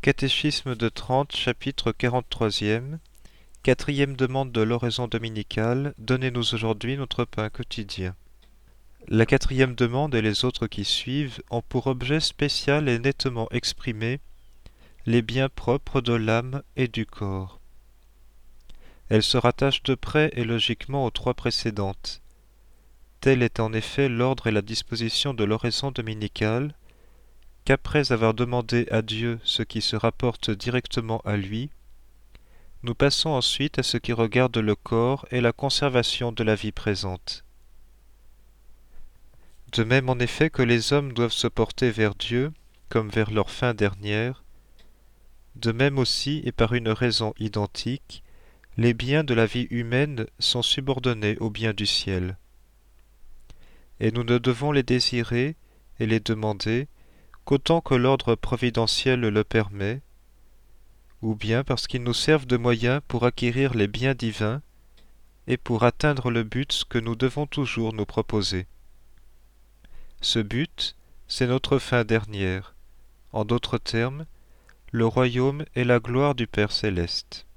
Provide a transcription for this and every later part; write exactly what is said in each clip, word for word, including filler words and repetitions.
Catéchisme de Trente, chapitre quarante-troisième, quatrième demande de l'oraison dominicale, donnez-nous aujourd'hui notre pain quotidien. La quatrième demande et les autres qui suivent ont pour objet spécial et nettement exprimé les biens propres de l'âme et du corps. Elle se rattache de près et logiquement aux trois précédentes. Tel est en effet l'ordre et la disposition de l'oraison dominicale, qu'après avoir demandé à Dieu ce qui se rapporte directement à lui, nous passons ensuite à ce qui regarde le corps et la conservation de la vie présente. De même en effet que les hommes doivent se porter vers Dieu comme vers leur fin dernière, de même aussi et par une raison identique, les biens de la vie humaine sont subordonnés aux biens du ciel. Et nous ne devons les désirer et les demander qu'autant que l'ordre providentiel le permet, ou bien parce qu'ils nous servent de moyens pour acquérir les biens divins et pour atteindre le but que nous devons toujours nous proposer. Ce but, c'est notre fin dernière, en d'autres termes, le royaume et la gloire du Père céleste.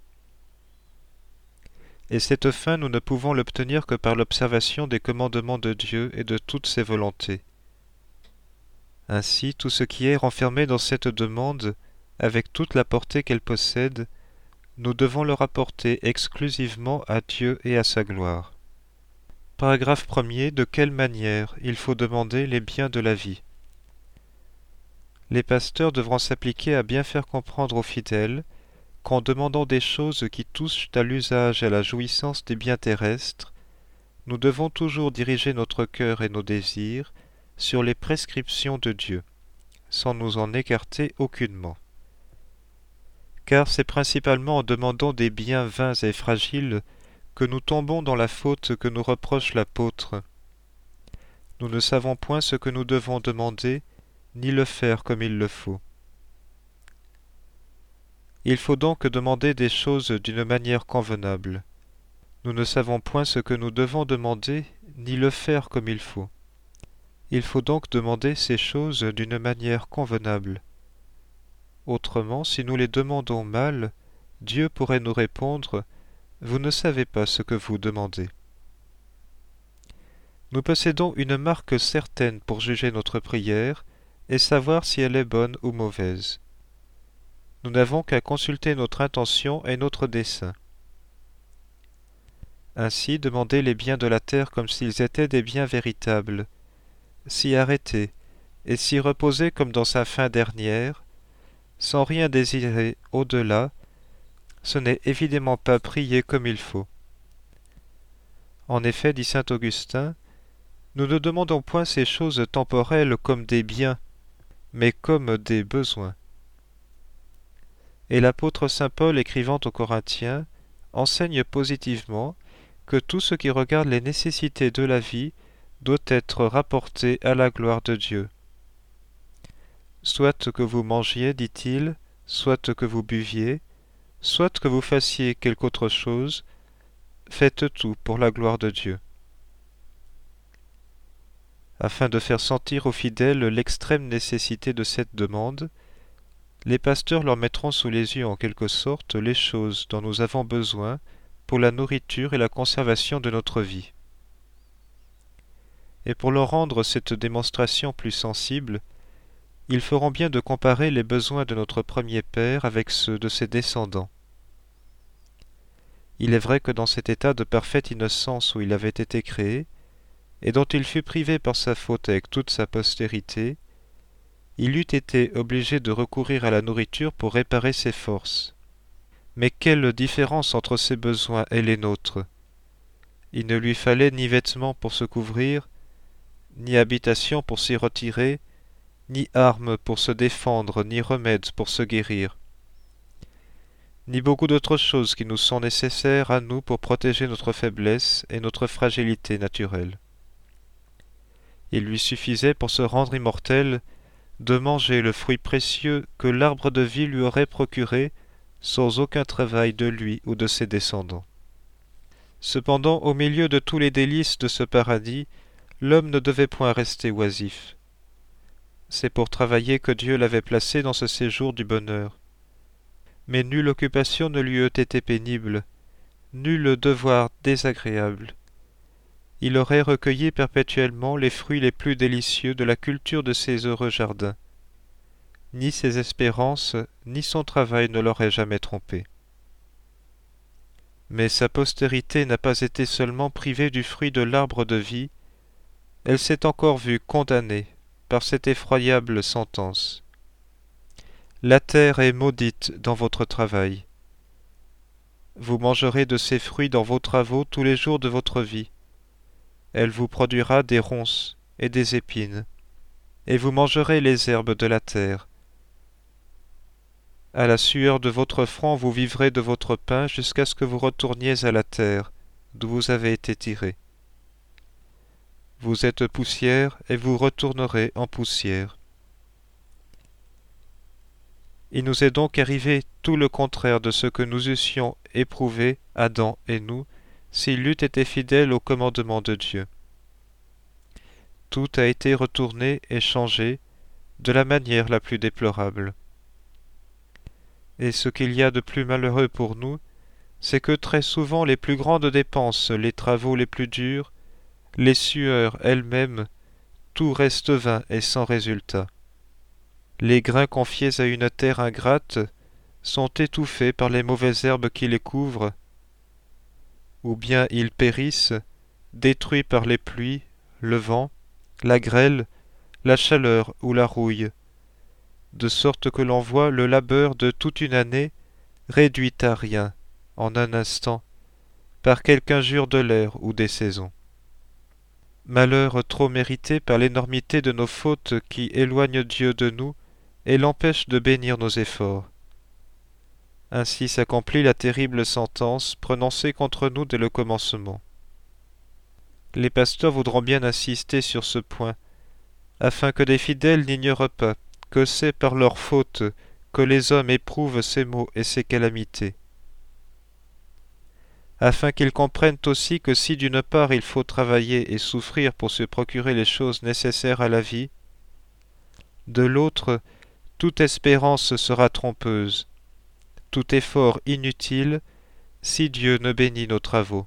Et cette fin, nous ne pouvons l'obtenir que par l'observation des commandements de Dieu et de toutes ses volontés. Ainsi, tout ce qui est renfermé dans cette demande, avec toute la portée qu'elle possède, nous devons le rapporter exclusivement à Dieu et à sa gloire. Paragraphe premier. De quelle manière il faut demander les biens de la vie? Les pasteurs devront s'appliquer à bien faire comprendre aux fidèles qu'en demandant des choses qui touchent à l'usage et à la jouissance des biens terrestres, nous devons toujours diriger notre cœur et nos désirs sur les prescriptions de Dieu, sans nous en écarter aucunement. Car c'est principalement en demandant des biens vains et fragiles que nous tombons dans la faute que nous reproche l'apôtre. Nous ne savons point ce que nous devons demander, ni le faire comme il le faut. Il faut donc demander des choses d'une manière convenable. Nous ne savons point ce que nous devons demander, ni le faire comme il faut. Il faut donc demander ces choses d'une manière convenable. Autrement, si nous les demandons mal, Dieu pourrait nous répondre « Vous ne savez pas ce que vous demandez ». Nous possédons une marque certaine pour juger notre prière et savoir si elle est bonne ou mauvaise. Nous n'avons qu'à consulter notre intention et notre dessein. Ainsi, demander les biens de la terre comme s'ils étaient des biens véritables, s'y arrêter et s'y reposer comme dans sa fin dernière, sans rien désirer au-delà, ce n'est évidemment pas prier comme il faut. En effet, dit saint Augustin, nous ne demandons point ces choses temporelles comme des biens, mais comme des besoins. Et l'apôtre saint Paul, écrivant aux Corinthiens, enseigne positivement que tout ce qui regarde les nécessités de la vie doit être rapporté à la gloire de Dieu. Soit que vous mangiez, dit-il, soit que vous buviez, soit que vous fassiez quelque autre chose, faites tout pour la gloire de Dieu. Afin de faire sentir aux fidèles l'extrême nécessité de cette demande, les pasteurs leur mettront sous les yeux en quelque sorte les choses dont nous avons besoin pour la nourriture et la conservation de notre vie. Et pour leur rendre cette démonstration plus sensible, ils feront bien de comparer les besoins de notre premier père avec ceux de ses descendants. Il est vrai que dans cet état de parfaite innocence où il avait été créé, et dont il fut privé par sa faute avec toute sa postérité, il eût été obligé de recourir à la nourriture pour réparer ses forces. Mais quelle différence entre ses besoins et les nôtres! Il ne lui fallait ni vêtements pour se couvrir, ni habitation pour s'y retirer, ni armes pour se défendre, ni remèdes pour se guérir, ni beaucoup d'autres choses qui nous sont nécessaires à nous pour protéger notre faiblesse et notre fragilité naturelle. Il lui suffisait pour se rendre immortel de manger le fruit précieux que l'arbre de vie lui aurait procuré sans aucun travail de lui ou de ses descendants. Cependant, au milieu de tous les délices de ce paradis, l'homme ne devait point rester oisif. C'est pour travailler que Dieu l'avait placé dans ce séjour du bonheur. mais nulle occupation ne lui eût été pénible, nul devoir désagréable. Il aurait recueilli perpétuellement les fruits les plus délicieux de la culture de ces heureux jardins. Ni ses espérances, ni son travail ne l'auraient jamais trompé. Mais sa postérité n'a pas été seulement privée du fruit de l'arbre de vie, elle s'est encore vue condamnée par cette effroyable sentence. La terre est maudite dans votre travail. Vous mangerez de ses fruits dans vos travaux tous les jours de votre vie. Elle vous produira des ronces et des épines, et vous mangerez les herbes de la terre. À la sueur de votre front vous vivrez de votre pain jusqu'à ce que vous retourniez à la terre, d'où vous avez été tirés. Vous êtes poussière, et vous retournerez en poussière. Il nous est donc arrivé tout le contraire de ce que nous eussions éprouvé, Adam et nous, s'il eût été fidèle au commandement de Dieu. Tout a été retourné et changé de la manière la plus déplorable. Et ce qu'il y a de plus malheureux pour nous, c'est que très souvent les plus grandes dépenses, les travaux les plus durs, les sueurs elles-mêmes, tout reste vain et sans résultat. Les grains confiés à une terre ingrate sont étouffés par les mauvaises herbes qui les couvrent, ou bien ils périssent, détruits par les pluies, le vent, la grêle, la chaleur ou la rouille, de sorte que l'on voit le labeur de toute une année réduit à rien, en un instant, par quelque injure de l'air ou des saisons. Malheur trop mérité par l'énormité de nos fautes qui éloignent Dieu de nous et l'empêche de bénir nos efforts. Ainsi s'accomplit la terrible sentence prononcée contre nous dès le commencement. Les pasteurs voudront bien insister sur ce point, afin que des fidèles n'ignorent pas que c'est par leur faute que les hommes éprouvent ces maux et ces calamités, afin qu'ils comprennent aussi que si d'une part il faut travailler et souffrir pour se procurer les choses nécessaires à la vie, de l'autre, toute espérance sera trompeuse, tout effort inutile, si Dieu ne bénit nos travaux.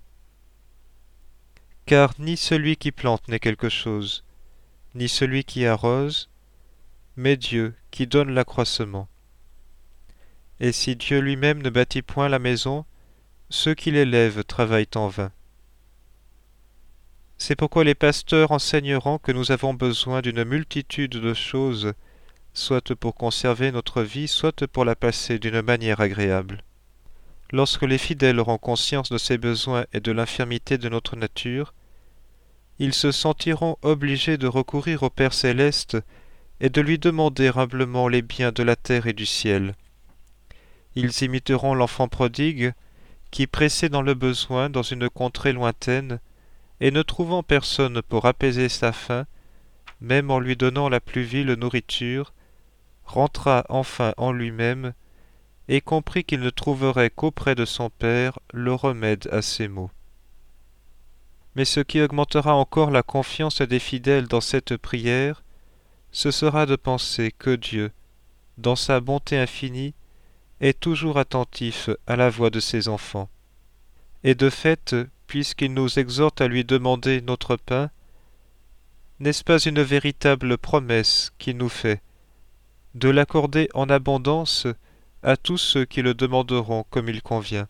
Car ni celui qui plante n'est quelque chose, ni celui qui arrose, mais Dieu qui donne l'accroissement. Et si Dieu lui-même ne bâtit point la maison, ceux qui l'élèvent travaillent en vain. C'est pourquoi les pasteurs enseigneront que nous avons besoin d'une multitude de choses, soit pour conserver notre vie, soit pour la passer d'une manière agréable. Lorsque les fidèles auront conscience de ces besoins et de l'infirmité de notre nature, ils se sentiront obligés de recourir au Père céleste et de lui demander humblement les biens de la terre et du ciel. Ils imiteront l'enfant prodigue, qui, pressé dans le besoin dans une contrée lointaine, et ne trouvant personne pour apaiser sa faim, même en lui donnant la plus vile nourriture, rentra enfin en lui-même, et comprit qu'il ne trouverait qu'auprès de son Père le remède à ses maux. Mais ce qui augmentera encore la confiance des fidèles dans cette prière, ce sera de penser que Dieu, dans sa bonté infinie, est toujours attentif à la voix de ses enfants. Et de fait, puisqu'il nous exhorte à lui demander notre pain, n'est-ce pas une véritable promesse qu'il nous fait, de l'accorder en abondance à tous ceux qui le demanderont comme il convient.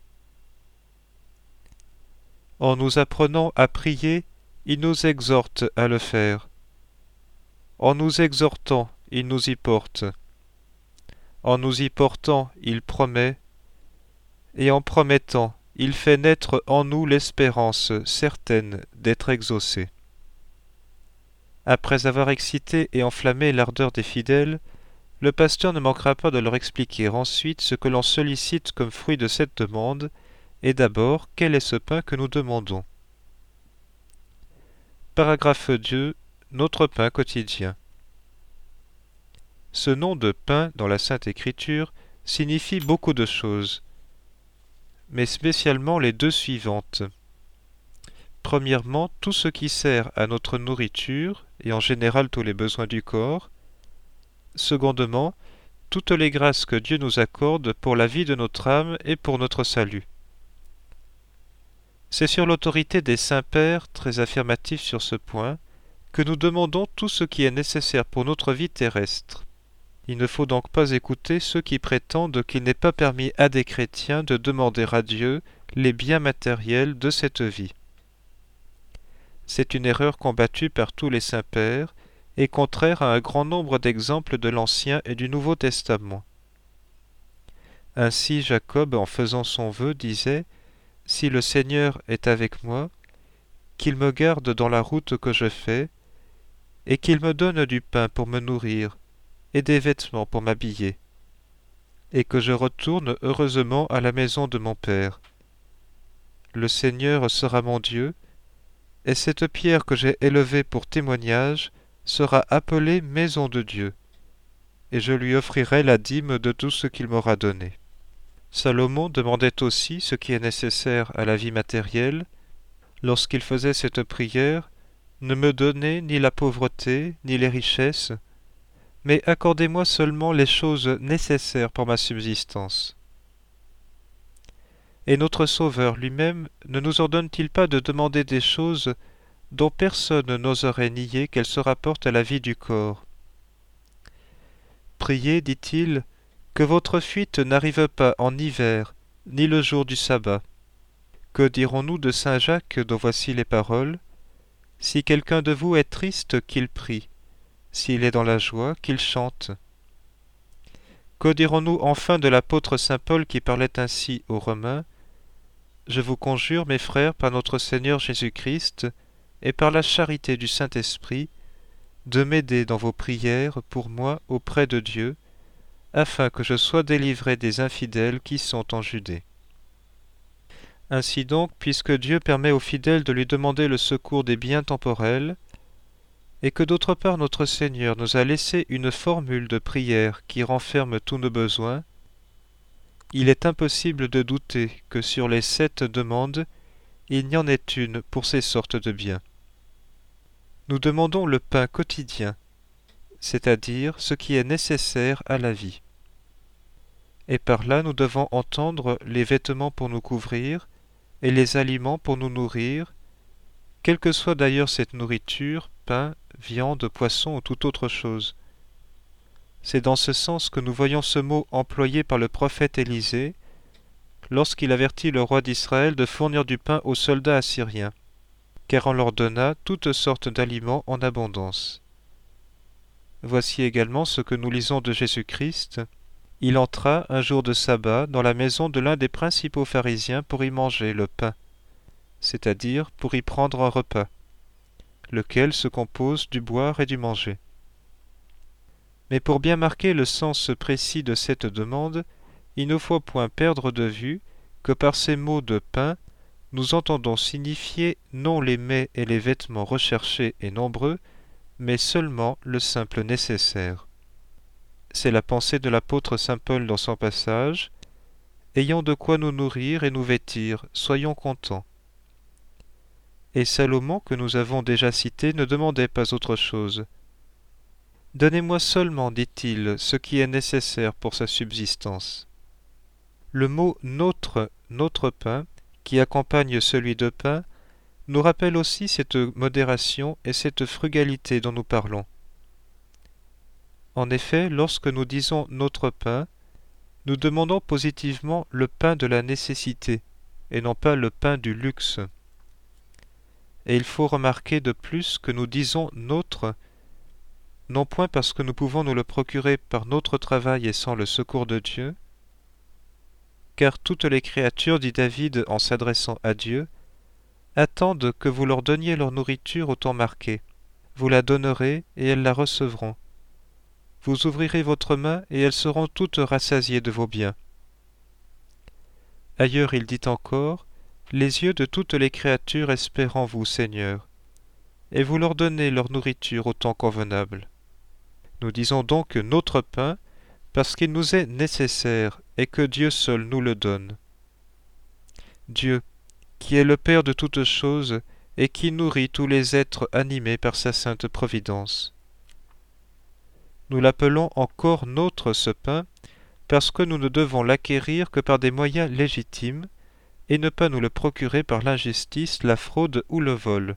En nous apprenant à prier, il nous exhorte à le faire. En nous exhortant, il nous y porte. En nous y portant, il promet, et en promettant, il fait naître en nous l'espérance certaine d'être exaucé. Après avoir excité et enflammé l'ardeur des fidèles, le pasteur ne manquera pas de leur expliquer ensuite ce que l'on sollicite comme fruit de cette demande, et d'abord quel est ce pain que nous demandons. Paragraphe deux. Notre pain quotidien. Ce nom de pain dans la Sainte Écriture signifie beaucoup de choses, mais spécialement les deux suivantes. Premièrement, tout ce qui sert à notre nourriture, et en général tous les besoins du corps. Secondement, toutes les grâces que Dieu nous accorde pour la vie de notre âme et pour notre salut. C'est sur l'autorité des saints-pères, très affirmatifs sur ce point, que nous demandons tout ce qui est nécessaire pour notre vie terrestre. Il ne faut donc pas écouter ceux qui prétendent qu'il n'est pas permis à des chrétiens de demander à Dieu les biens matériels de cette vie. C'est une erreur combattue par tous les saints-pères et contraire à un grand nombre d'exemples de l'Ancien et du Nouveau Testament. Ainsi Jacob, en faisant son vœu, disait « Si le Seigneur est avec moi, qu'il me garde dans la route que je fais, et qu'il me donne du pain pour me nourrir, et des vêtements pour m'habiller, et que je retourne heureusement à la maison de mon Père. Le Seigneur sera mon Dieu, et cette pierre que j'ai élevée pour témoignage sera appelée maison de Dieu, et je lui offrirai la dîme de tout ce qu'il m'aura donné. » Salomon demandait aussi ce qui est nécessaire à la vie matérielle. Lorsqu'il faisait cette prière, « Ne me donnez ni la pauvreté, ni les richesses, mais accordez-moi seulement les choses nécessaires pour ma subsistance. » Et notre Sauveur lui-même ne nous ordonne-t-il pas de demander des choses dont personne n'oserait nier qu'elles se rapportent à la vie du corps? Priez, dit-il, que votre fuite n'arrive pas en hiver, ni le jour du sabbat. Que dirons-nous de saint Jacques, dont voici les paroles? Si quelqu'un de vous est triste, qu'il prie. S'il est dans la joie, qu'il chante. Que dirons-nous enfin de l'apôtre saint Paul qui parlait ainsi aux Romains? Je vous conjure, mes frères, par notre Seigneur Jésus-Christ, et par la charité du Saint-Esprit, de m'aider dans vos prières pour moi auprès de Dieu, afin que je sois délivré des infidèles qui sont en Judée. Ainsi donc, puisque Dieu permet aux fidèles de lui demander le secours des biens temporels, et que d'autre part notre Seigneur nous a laissé une formule de prière qui renferme tous nos besoins, il est impossible de douter que sur les sept demandes, il n'y en ait une pour ces sortes de biens. Nous demandons le pain quotidien, c'est-à-dire ce qui est nécessaire à la vie. Et par là nous devons entendre les vêtements pour nous couvrir et les aliments pour nous nourrir, quelle que soit d'ailleurs cette nourriture, pain, viande, poisson ou toute autre chose. C'est dans ce sens que nous voyons ce mot employé par le prophète Élisée lorsqu'il avertit le roi d'Israël de fournir du pain aux soldats assyriens, car on leur donna toutes sortes d'aliments en abondance. Voici également ce que nous lisons de Jésus-Christ. Il entra un jour de sabbat dans la maison de l'un des principaux pharisiens pour y manger le pain, c'est-à-dire pour y prendre un repas, lequel se compose du boire et du manger. Mais pour bien marquer le sens précis de cette demande, il ne faut point perdre de vue que par ces mots de pain, nous entendons signifier non les mets et les vêtements recherchés et nombreux, mais seulement le simple nécessaire. C'est la pensée de l'apôtre saint Paul dans son passage « Ayant de quoi nous nourrir et nous vêtir, soyons contents ». Et Salomon, que nous avons déjà cité, ne demandait pas autre chose. « Donnez-moi seulement, dit-il, ce qui est nécessaire pour sa subsistance. » Le mot « notre »,« notre pain », qui accompagne celui de pain, nous rappelle aussi cette modération et cette frugalité dont nous parlons. En effet, lorsque nous disons « notre pain », nous demandons positivement le pain de la nécessité, et non pas le pain du luxe. Et il faut remarquer de plus que nous disons « notre », non point parce que nous pouvons nous le procurer par notre travail et sans le secours de Dieu, car toutes les créatures, dit David en s'adressant à Dieu, attendent que vous leur donniez leur nourriture au temps marqué. Vous la donnerez et elles la recevront. Vous ouvrirez votre main et elles seront toutes rassasiées de vos biens. Ailleurs il dit encore, les yeux de toutes les créatures espèrent en vous, Seigneur, et vous leur donnez leur nourriture au temps convenable. Nous disons donc notre pain, parce qu'il nous est nécessaire et que Dieu seul nous le donne. Dieu, qui est le Père de toutes choses et qui nourrit tous les êtres animés par sa sainte providence. Nous l'appelons encore nôtre ce pain, parce que nous ne devons l'acquérir que par des moyens légitimes, et ne pas nous le procurer par l'injustice, la fraude ou le vol.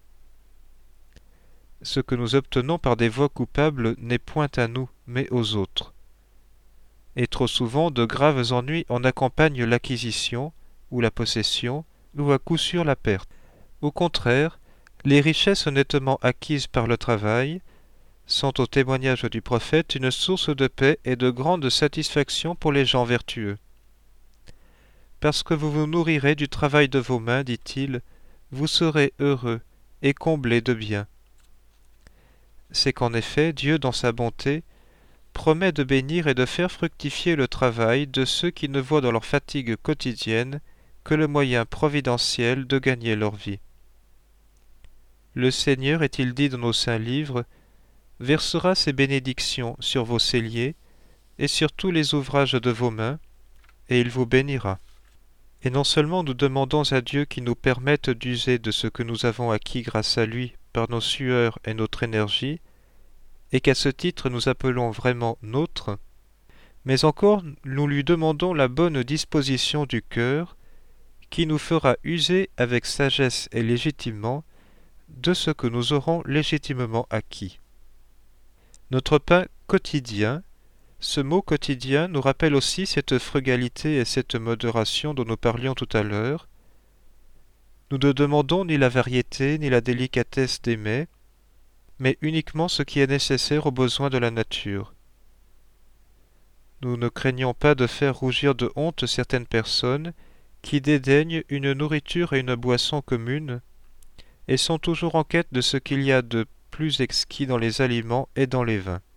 Ce que nous obtenons par des voies coupables n'est point à nous, mais aux autres. Et trop souvent, de graves ennuis en accompagnent l'acquisition, ou la possession, ou à coup sûr la perte. Au contraire, les richesses honnêtement acquises par le travail sont au témoignage du prophète une source de paix et de grande satisfaction pour les gens vertueux. Parce que vous vous nourrirez du travail de vos mains, dit-il, vous serez heureux et comblés de biens. C'est qu'en effet, Dieu, dans sa bonté, promet de bénir et de faire fructifier le travail de ceux qui ne voient dans leur fatigue quotidienne que le moyen providentiel de gagner leur vie. Le Seigneur, est-il dit dans nos saints livres, versera ses bénédictions sur vos celliers et sur tous les ouvrages de vos mains, et il vous bénira. Et non seulement nous demandons à Dieu qu'il nous permette d'user de ce que nous avons acquis grâce à lui par nos sueurs et notre énergie, et qu'à ce titre nous appelons vraiment nôtre, mais encore nous lui demandons la bonne disposition du cœur, qui nous fera user avec sagesse et légitimement de ce que nous aurons légitimement acquis. Notre pain quotidien, ce mot quotidien nous rappelle aussi cette frugalité et cette modération dont nous parlions tout à l'heure. Nous ne demandons ni la variété ni la délicatesse des mets, mais uniquement ce qui est nécessaire aux besoins de la nature. Nous ne craignons pas de faire rougir de honte certaines personnes qui dédaignent une nourriture et une boisson communes, et sont toujours en quête de ce qu'il y a de plus exquis dans les aliments et dans les vins.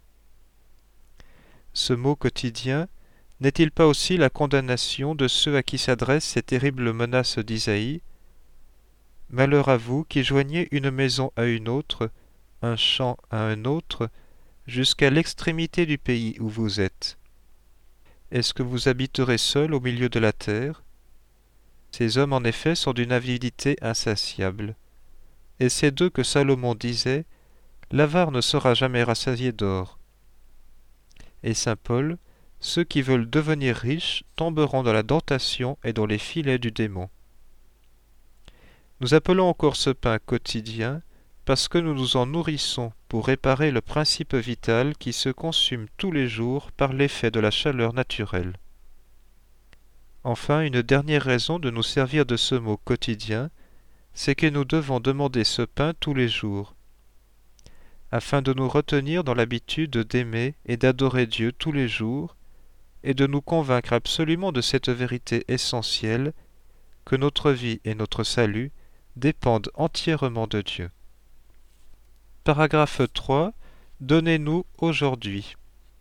Ce mot quotidien n'est-il pas aussi la condamnation de ceux à qui s'adressent ces terribles menaces d'Isaïe ? Malheur à vous qui joignez une maison à une autre, un champ à un autre, jusqu'à l'extrémité du pays où vous êtes. Est-ce que vous habiterez seul au milieu de la terre ? Ces hommes en effet sont d'une avidité insatiable. Et c'est d'eux que Salomon disait « L'avare ne sera jamais rassasié d'or ». Et saint Paul, ceux qui veulent devenir riches tomberont dans la tentation et dans les filets du démon. Nous appelons encore ce pain quotidien parce que nous nous en nourrissons pour réparer le principe vital qui se consume tous les jours par l'effet de la chaleur naturelle. Enfin, une dernière raison de nous servir de ce mot quotidien, c'est que nous devons demander ce pain tous les jours, afin de nous retenir dans l'habitude d'aimer et d'adorer Dieu tous les jours, et de nous convaincre absolument de cette vérité essentielle, que notre vie et notre salut dépendent entièrement de Dieu. Paragraphe trois. Donnez-nous aujourd'hui.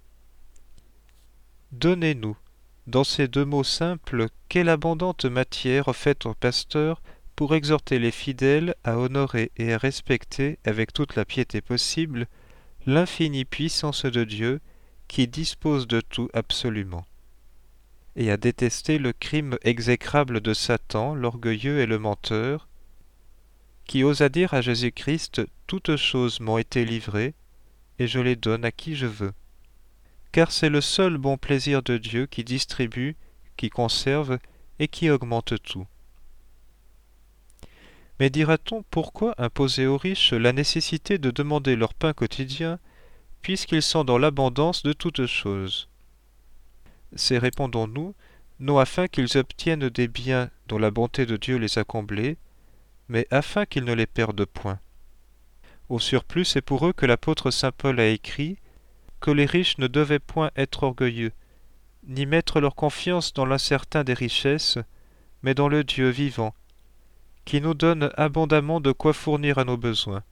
Donnez-nous. Dans ces deux mots simples, quelle abondante matière faite au pasteur pour exhorter les fidèles à honorer et à respecter avec toute la piété possible l'infinie puissance de Dieu qui dispose de tout absolument, et à détester le crime exécrable de Satan, l'orgueilleux et le menteur, qui osa dire à Jésus-Christ « Toutes choses m'ont été livrées, et je les donne à qui je veux ». Car c'est le seul bon plaisir de Dieu qui distribue, qui conserve et qui augmente tout. Mais dira-t-on pourquoi imposer aux riches la nécessité de demander leur pain quotidien, puisqu'ils sont dans l'abondance de toutes choses? C'est, répondons-nous, non afin qu'ils obtiennent des biens dont la bonté de Dieu les a comblés, mais afin qu'ils ne les perdent point. Au surplus, c'est pour eux que l'apôtre saint Paul a écrit que les riches ne devaient point être orgueilleux, ni mettre leur confiance dans l'incertain des richesses, mais dans le Dieu vivant, qui nous donne abondamment de quoi fournir à nos besoins.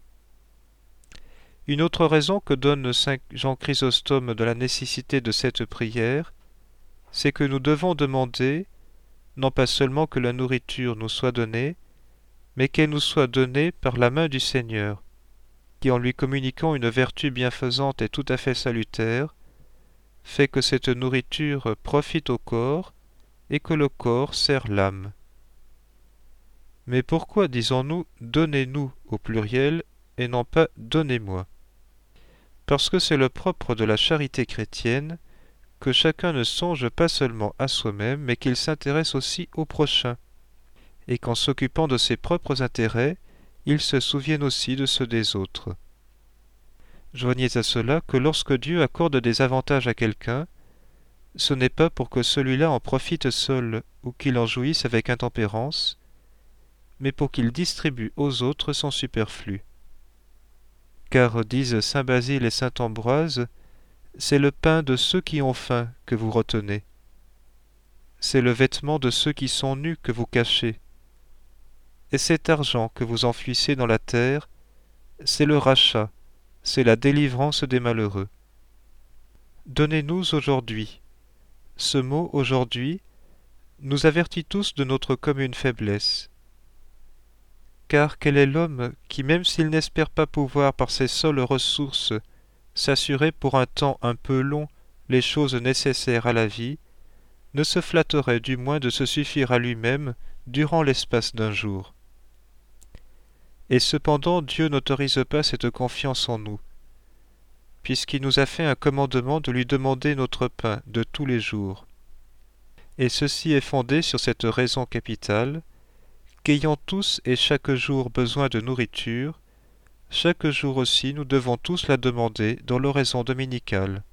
Une autre raison que donne saint Jean Chrysostome de la nécessité de cette prière, c'est que nous devons demander, non pas seulement que la nourriture nous soit donnée, mais qu'elle nous soit donnée par la main du Seigneur, qui en lui communiquant une vertu bienfaisante et tout à fait salutaire, fait que cette nourriture profite au corps et que le corps sert l'âme. Mais pourquoi disons-nous « donnez-nous » au pluriel et non pas « donnez-moi » ? parce que c'est le propre de la charité chrétienne que chacun ne songe pas seulement à soi-même, mais qu'il s'intéresse aussi au prochain, et qu'en s'occupant de ses propres intérêts, il se souvienne aussi de ceux des autres. Joignez à cela que lorsque Dieu accorde des avantages à quelqu'un, ce n'est pas pour que celui-là en profite seul ou qu'il en jouisse avec intempérance, mais pour qu'il distribue aux autres son superflu. Car, disent saint Basile et saint Ambroise, c'est le pain de ceux qui ont faim que vous retenez. C'est le vêtement de ceux qui sont nus que vous cachez. Et cet argent que vous enfouissez dans la terre, c'est le rachat, c'est la délivrance des malheureux. Donnez-nous aujourd'hui. Ce mot « aujourd'hui » nous avertit tous de notre commune faiblesse. Car quel est l'homme qui, même s'il n'espère pas pouvoir par ses seules ressources s'assurer pour un temps un peu long les choses nécessaires à la vie, ne se flatterait du moins de se suffire à lui-même durant l'espace d'un jour. Et cependant Dieu n'autorise pas cette confiance en nous, puisqu'il nous a fait un commandement de lui demander notre pain de tous les jours. Et ceci est fondé sur cette raison capitale, qu'ayant tous et chaque jour besoin de nourriture, chaque jour aussi nous devons tous la demander dans l'oraison dominicale.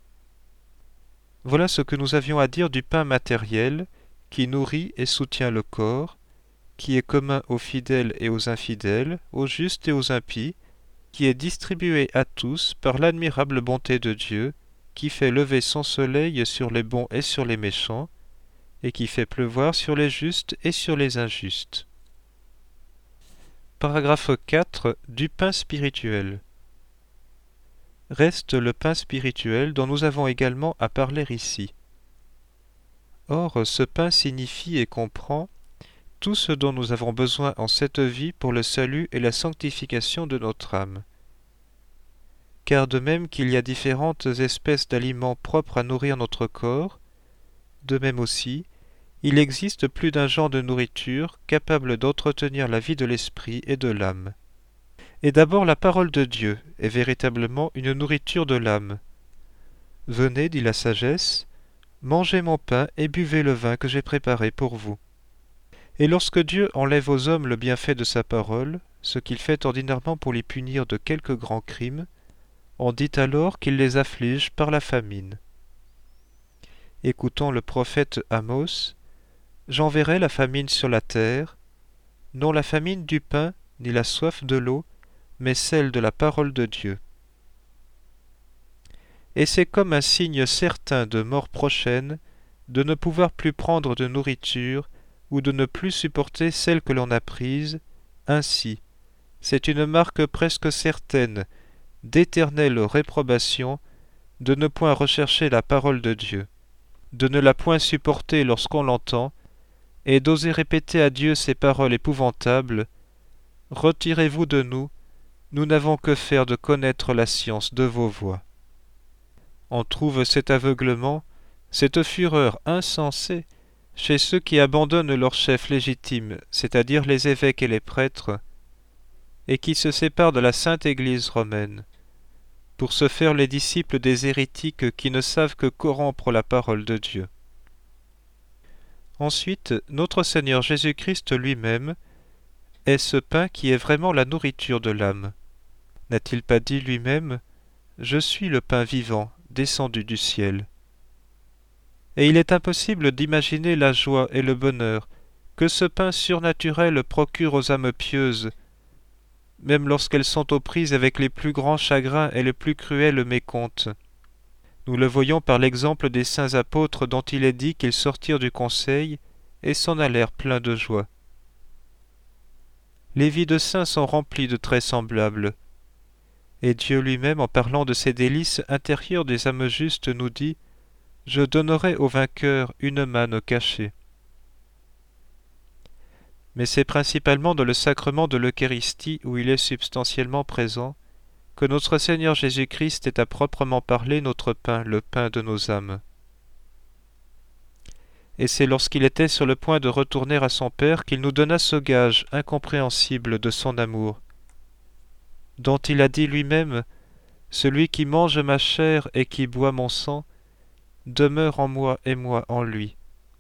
Voilà ce que nous avions à dire du pain matériel qui nourrit et soutient le corps, qui est commun aux fidèles et aux infidèles, aux justes et aux impies, qui est distribué à tous par l'admirable bonté de Dieu, qui fait lever son soleil sur les bons et sur les méchants, et qui fait pleuvoir sur les justes et sur les injustes. Paragraphe quatre. Du pain spirituel. Reste le pain spirituel dont nous avons également à parler ici. Or, ce pain signifie et comprend tout ce dont nous avons besoin en cette vie pour le salut et la sanctification de notre âme. Car de même qu'il y a différentes espèces d'aliments propres à nourrir notre corps, de même aussi, il existe plus d'un genre de nourriture capable d'entretenir la vie de l'esprit et de l'âme. Et d'abord la parole de Dieu est véritablement une nourriture de l'âme. « Venez, dit la sagesse, mangez mon pain et buvez le vin que j'ai préparé pour vous. » Et lorsque Dieu enlève aux hommes le bienfait de sa parole, ce qu'il fait ordinairement pour les punir de quelques grands crimes, on dit alors qu'il les afflige par la famine. Écoutons le prophète Amos, « J'enverrai la famine sur la terre, non la famine du pain, ni la soif de l'eau, mais celle de la parole de Dieu. » Et c'est comme un signe certain de mort prochaine de ne pouvoir plus prendre de nourriture ou de ne plus supporter celle que l'on a prise, ainsi, c'est une marque presque certaine d'éternelle réprobation de ne point rechercher la parole de Dieu, de ne la point supporter lorsqu'on l'entend, et d'oser répéter à Dieu ces paroles épouvantables, « Retirez-vous de nous, nous n'avons que faire de connaître la science de vos voies. » On trouve cet aveuglement, cette fureur insensée, chez ceux qui abandonnent leur chef légitime, c'est-à-dire les évêques et les prêtres, et qui se séparent de la sainte Église romaine, pour se faire les disciples des hérétiques qui ne savent que corrompre la parole de Dieu. Ensuite, notre Seigneur Jésus-Christ lui-même est ce pain qui est vraiment la nourriture de l'âme. N'a-t-il pas dit lui-même « Je suis le pain vivant, descendu du ciel » ? Et il est impossible d'imaginer la joie et le bonheur que ce pain surnaturel procure aux âmes pieuses, même lorsqu'elles sont aux prises avec les plus grands chagrins et les plus cruels mécomptes. Nous le voyons par l'exemple des saints apôtres dont il est dit qu'ils sortirent du conseil et s'en allèrent pleins de joie. Les vies de saints sont remplies de traits semblables, et Dieu lui-même, en parlant de ces délices intérieures des âmes justes, nous dit « Je donnerai au vainqueur une manne cachée ». Mais c'est principalement dans le sacrement de l'Eucharistie où il est substantiellement présent que notre Seigneur Jésus-Christ est à proprement parler notre pain, le pain de nos âmes. Et c'est lorsqu'il était sur le point de retourner à son Père qu'il nous donna ce gage incompréhensible de son amour, dont il a dit lui-même « Celui qui mange ma chair et qui boit mon sang demeure en moi et moi en lui.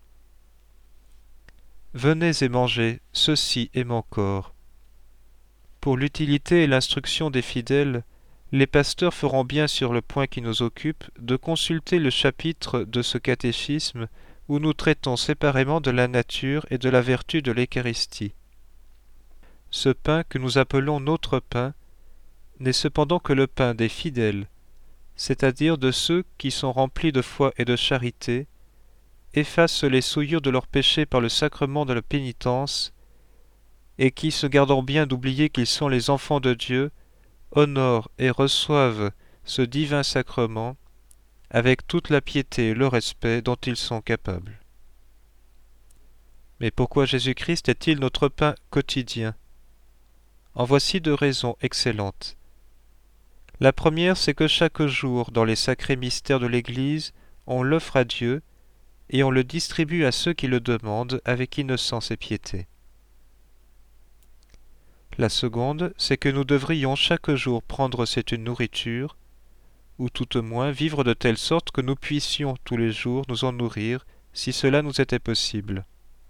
Venez et mangez, ceci est mon corps. Pour l'utilité et l'instruction des fidèles, les pasteurs feront bien sur le point qui nous occupe de consulter le chapitre de ce catéchisme où nous traitons séparément de la nature et de la vertu de l'Eucharistie. Ce pain que nous appelons notre pain n'est cependant que le pain des fidèles, c'est-à-dire de ceux qui sont remplis de foi et de charité, effacent les souillures de leurs péchés par le sacrement de la pénitence, et qui, se gardant bien d'oublier qu'ils sont les enfants de Dieu, honorent et reçoivent ce divin sacrement avec toute la piété et le respect dont ils sont capables. Mais pourquoi Jésus-Christ est-il notre pain quotidien? En voici deux raisons excellentes. La première, c'est que chaque jour, dans les sacrés mystères de l'Église, on l'offre à Dieu et on le distribue à ceux qui le demandent avec innocence et piété. La seconde, c'est que nous devrions chaque jour prendre cette nourriture, ou tout au moins vivre de telle sorte que nous puissions tous les jours nous en nourrir, si cela nous était possible.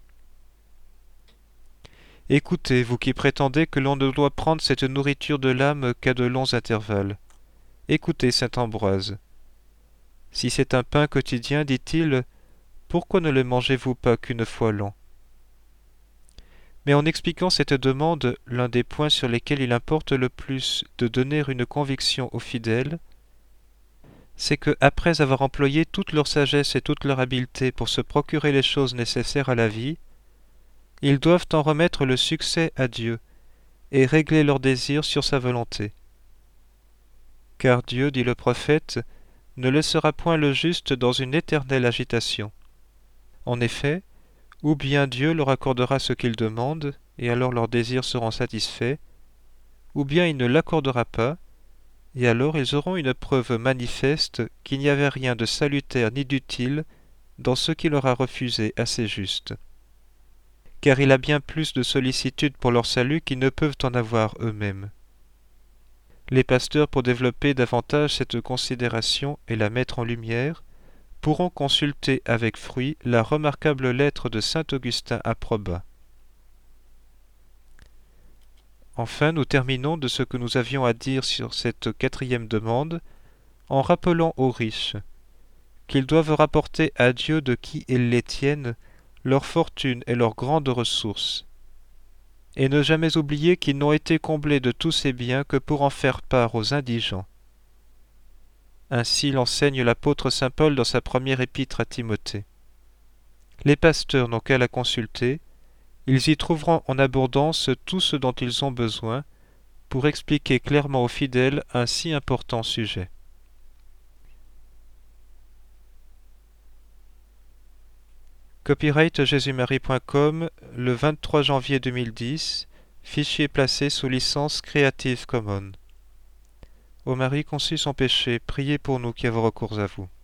Écoutez, vous qui prétendez que l'on ne doit prendre cette nourriture de l'âme qu'à de longs intervalles. Écoutez saint Ambroise. Si c'est un pain quotidien, dit-il, pourquoi ne le mangez-vous pas qu'une fois l'an? Mais en expliquant cette demande, l'un des points sur lesquels il importe le plus de donner une conviction aux fidèles, c'est que, après avoir employé toute leur sagesse et toute leur habileté pour se procurer les choses nécessaires à la vie, ils doivent en remettre le succès à Dieu et régler leurs désirs sur sa volonté. Car Dieu, dit le prophète, ne laissera point le juste dans une éternelle agitation. En effet, ou bien Dieu leur accordera ce qu'ils demandent, et alors leurs désirs seront satisfaits, ou bien il ne l'accordera pas, et alors ils auront une preuve manifeste qu'il n'y avait rien de salutaire ni d'utile dans ce qu'il leur a refusé assez juste. Car il a bien plus de sollicitude pour leur salut qu'ils ne peuvent en avoir eux-mêmes. Les pasteurs, pour développer davantage cette considération et la mettre en lumière, pourront consulter avec fruit la remarquable lettre de saint Augustin à Proba. Enfin, nous terminons de ce que nous avions à dire sur cette quatrième demande en rappelant aux riches qu'ils doivent rapporter à Dieu de qui ils les tiennent leur fortune et leurs grandes ressources, et ne jamais oublier qu'ils n'ont été comblés de tous ces biens que pour en faire part aux indigents. Ainsi l'enseigne l'apôtre saint Paul dans sa première épître à Timothée. Les pasteurs n'ont qu'à la consulter, ils y trouveront en abondance tout ce dont ils ont besoin pour expliquer clairement aux fidèles un si important sujet. Copyright jésus-marie point com, le vingt-trois janvier deux mille dix, fichier placé sous licence Creative Commons. Ô Marie conçue sans péché, priez pour nous qui avons recours à vous.